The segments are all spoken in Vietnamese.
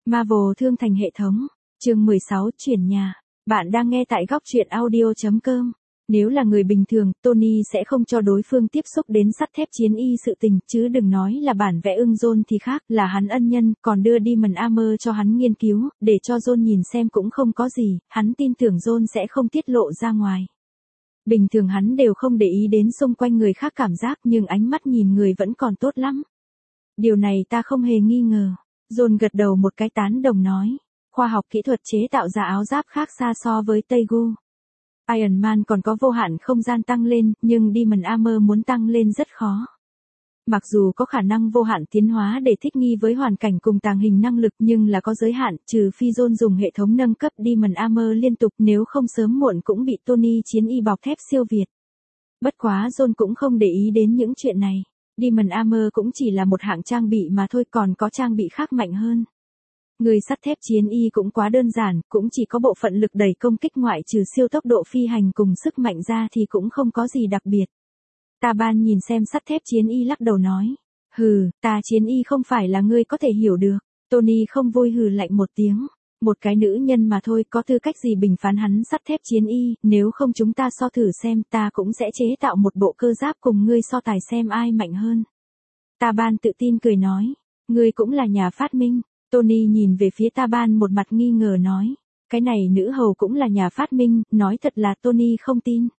Marvel thương thành hệ thống. Chương 16 chuyển nhà. Bạn đang nghe tại góc truyện audio.com. Nếu là người bình thường, Tony sẽ không cho đối phương tiếp xúc đến sắt thép chiến y sự tình, chứ đừng nói là bản vẽ ưng John thì khác, là hắn ân nhân, còn đưa Diamond Armor cho hắn nghiên cứu, để cho John nhìn xem cũng không có gì, hắn tin tưởng John sẽ không tiết lộ ra ngoài. Bình thường hắn đều không để ý đến xung quanh người khác cảm giác, nhưng ánh mắt nhìn người vẫn còn tốt lắm. Điều này ta không hề nghi ngờ. John gật đầu một cái tán đồng nói. Khoa học kỹ thuật chế tạo ra áo giáp khác xa so với Tegu. Iron Man còn có vô hạn không gian tăng lên, nhưng Diamond Armor muốn tăng lên rất khó. Mặc dù có khả năng vô hạn tiến hóa để thích nghi với hoàn cảnh cùng tàng hình năng lực, nhưng là có giới hạn, trừ phi John dùng hệ thống nâng cấp Diamond Armor liên tục, nếu không sớm muộn cũng bị Tony chiến y bọc thép siêu việt. Bất quá John cũng không để ý đến những chuyện này. Diamond Armor cũng chỉ là một hạng trang bị mà thôi, còn có trang bị khác mạnh hơn. Người sắt thép chiến y cũng quá đơn giản, cũng chỉ có bộ phận lực đẩy công kích ngoại trừ siêu tốc độ phi hành cùng sức mạnh ra thì cũng không có gì đặc biệt. Taban nhìn xem sắt thép chiến y lắc đầu nói. Hừ, ta chiến y không phải là ngươi có thể hiểu được. Tony không vui hừ lạnh một tiếng. Một cái nữ nhân mà thôi, có tư cách gì bình phán hắn sắt thép chiến y, nếu không chúng ta so thử xem, ta cũng sẽ chế tạo một bộ cơ giáp cùng ngươi so tài xem ai mạnh hơn. Taban tự tin cười nói. Ngươi cũng là nhà phát minh. Tony nhìn về phía Taban một mặt nghi ngờ nói. Cái này nữ hầu cũng là nhà phát minh, nói thật là Tony không tin.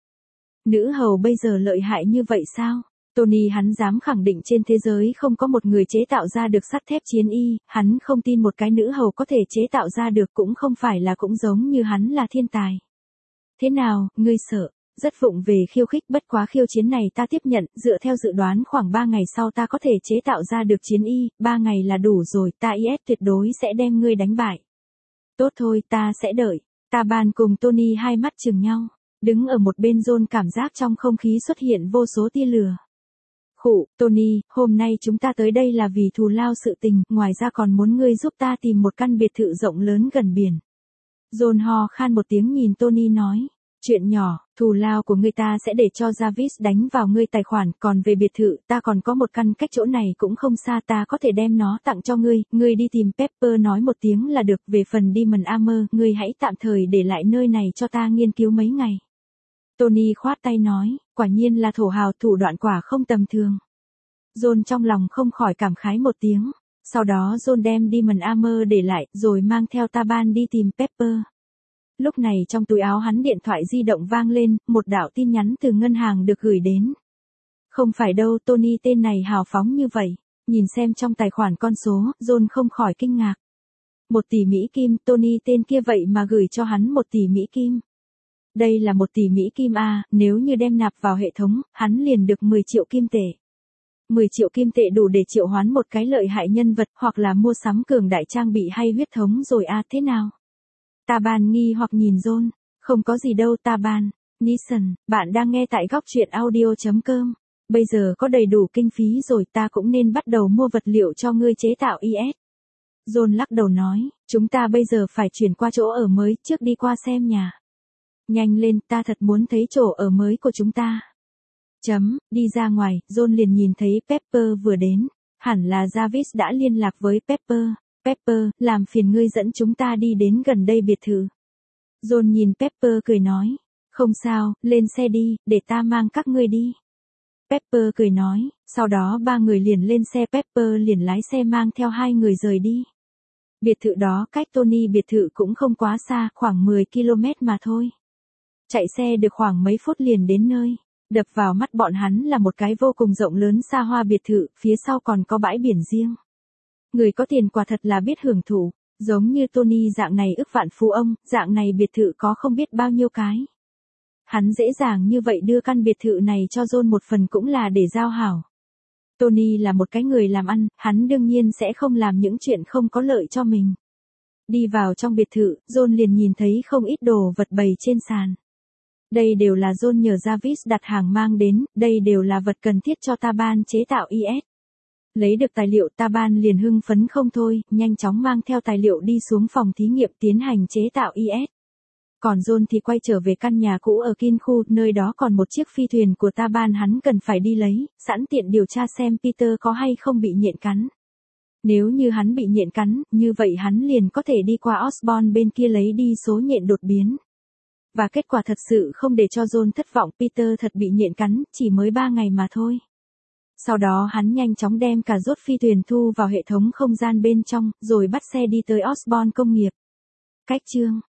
Nữ hầu bây giờ lợi hại như vậy sao? Tony hắn dám khẳng định trên thế giới không có một người chế tạo ra được sắt thép chiến y, hắn không tin một cái nữ hầu có thể chế tạo ra được, cũng không phải là cũng giống như hắn là thiên tài. Thế nào, ngươi sợ? Rất vụng về khiêu khích, bất quá khiêu chiến này ta tiếp nhận, dựa theo dự đoán khoảng 3 ngày sau ta có thể chế tạo ra được chiến y, 3 ngày là đủ rồi, ta IS tuyệt đối sẽ đem ngươi đánh bại. Tốt thôi, ta sẽ đợi. Taban cùng Tony hai mắt chừng nhau, đứng ở một bên John cảm giác trong không khí xuất hiện vô số tia lửa. Khụ, Tony, hôm nay chúng ta tới đây là vì thù lao sự tình, ngoài ra còn muốn ngươi giúp ta tìm một căn biệt thự rộng lớn gần biển. John ho khan một tiếng nhìn Tony nói. Chuyện nhỏ, thù lao của ngươi ta sẽ để cho Jarvis đánh vào ngươi tài khoản, còn về biệt thự, ta còn có một căn cách chỗ này cũng không xa, ta có thể đem nó tặng cho ngươi đi tìm Pepper nói một tiếng là được, về phần Diamond Armor, ngươi hãy tạm thời để lại nơi này cho ta nghiên cứu mấy ngày. Tony khoát tay nói, quả nhiên là thổ hào, thủ đoạn quả không tầm thường. John trong lòng không khỏi cảm khái một tiếng, sau đó John đem Diamond Armor để lại, rồi mang theo Taban đi tìm Pepper. Lúc này trong túi áo hắn điện thoại di động vang lên, một đạo tin nhắn từ ngân hàng được gửi đến. Không phải đâu, Tony tên này hào phóng như vậy. Nhìn xem trong tài khoản con số, John không khỏi kinh ngạc. 1 tỷ Mỹ Kim, Tony tên kia vậy mà gửi cho hắn 1 tỷ Mỹ Kim. Đây là 1 tỷ Mỹ Kim à, nếu như đem nạp vào hệ thống, hắn liền được 10 triệu kim tệ. 10 triệu kim tệ đủ để triệu hoán một cái lợi hại nhân vật, hoặc là mua sắm cường đại trang bị hay huyết thống rồi à, thế nào? Taban nghi hoặc nhìn John. Không có gì đâu Taban. Nissan, bạn đang nghe tại góc truyện audio.com. Bây giờ có đầy đủ kinh phí rồi, ta cũng nên bắt đầu mua vật liệu cho ngươi chế tạo IS. John lắc đầu nói, chúng ta bây giờ phải chuyển qua chỗ ở mới, trước đi qua xem nhà. Nhanh lên, ta thật muốn thấy chỗ ở mới của chúng ta. Đi ra ngoài, John liền nhìn thấy Pepper vừa đến. Hẳn là Jarvis đã liên lạc với Pepper. Pepper, làm phiền ngươi dẫn chúng ta đi đến gần đây biệt thự. John nhìn Pepper cười nói. Không sao, lên xe đi, để ta mang các ngươi đi. Pepper cười nói, sau đó 3 người liền lên xe, Pepper liền lái xe mang theo 2 người rời đi. Biệt thự đó cách Tony biệt thự cũng không quá xa, khoảng 10 km mà thôi. Chạy xe được khoảng mấy phút liền đến nơi. Đập vào mắt bọn hắn là một cái vô cùng rộng lớn xa hoa biệt thự, phía sau còn có bãi biển riêng. Người có tiền quả thật là biết hưởng thụ, giống như Tony dạng này ức vạn phú ông, dạng này biệt thự có không biết bao nhiêu cái. Hắn dễ dàng như vậy đưa căn biệt thự này cho John một phần cũng là để giao hảo. Tony là một cái người làm ăn, hắn đương nhiên sẽ không làm những chuyện không có lợi cho mình. Đi vào trong biệt thự, John liền nhìn thấy không ít đồ vật bày trên sàn. Đây đều là John nhờ Jarvis đặt hàng mang đến, đây đều là vật cần thiết cho Taban chế tạo IS. Lấy được tài liệu, Taban liền hưng phấn không thôi, nhanh chóng mang theo tài liệu đi xuống phòng thí nghiệm tiến hành chế tạo IS. Còn John thì quay trở về căn nhà cũ ở Kin khu, nơi đó còn một chiếc phi thuyền của Taban hắn cần phải đi lấy, sẵn tiện điều tra xem Peter có hay không bị nhện cắn. Nếu như hắn bị nhện cắn, như vậy hắn liền có thể đi qua Osborn bên kia lấy đi số nhện đột biến. Và kết quả thật sự không để cho John thất vọng, Peter thật bị nhện cắn, chỉ mới 3 ngày mà thôi. Sau đó hắn nhanh chóng đem cà rốt phi thuyền thu vào hệ thống không gian bên trong, rồi bắt xe đi tới Osborn công nghiệp. Cách chương